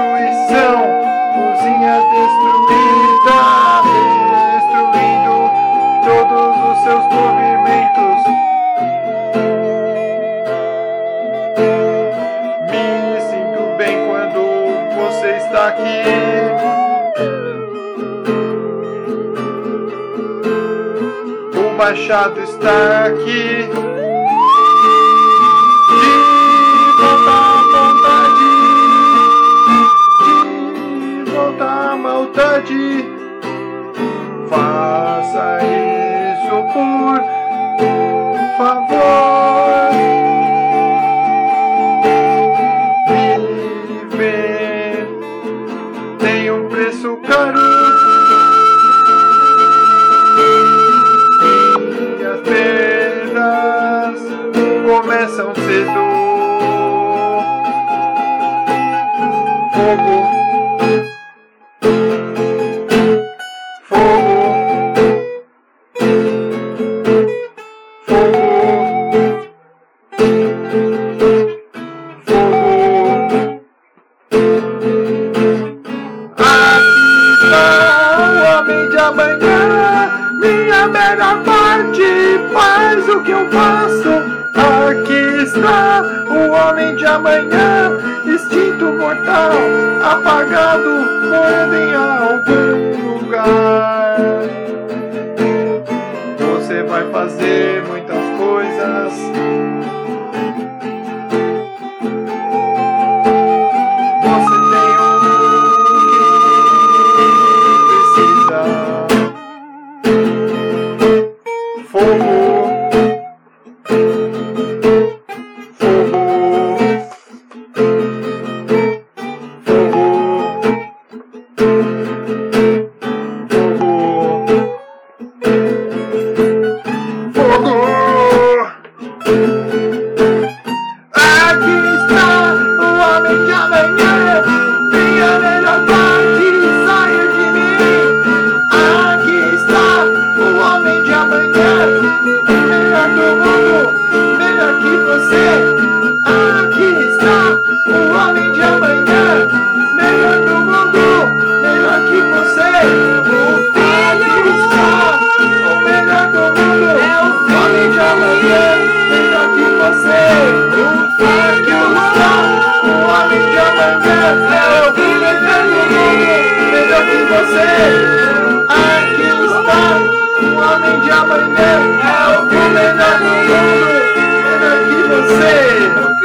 destruição, cozinha destruída, destruindo todos os seus movimentos. Me sinto bem quando você está aqui. O machado está aqui. De volta à vontade, de volta à maldade. Faça isso por favor. Viver tem um preço caro. Começam cedo. Fogo, fogo, fogo, fogo. Aqui está o homem de amanhã, minha melhor parte, faz o que eu faço. Aqui está o homem de amanhã, instinto mortal, apagado, morando em algum lugar. Você vai fazer muitas coisas. Você tem o que precisa. Fogo. Aqui está o homem de amanhã, minha melhor parte, saia de mim. Aqui está o homem de amanhã, melhor do mundo, melhor que você. Aqui está o homem de amanhã, melhor do mundo, melhor que você. O filho está o melhor do mundo, é o homem de amanhã, melhor que você. O filho está o homem de amanhã, é o filho do mundo, melhor que você. Aqui está o homem de amanhã, é o melhor do mundo, melhor que você.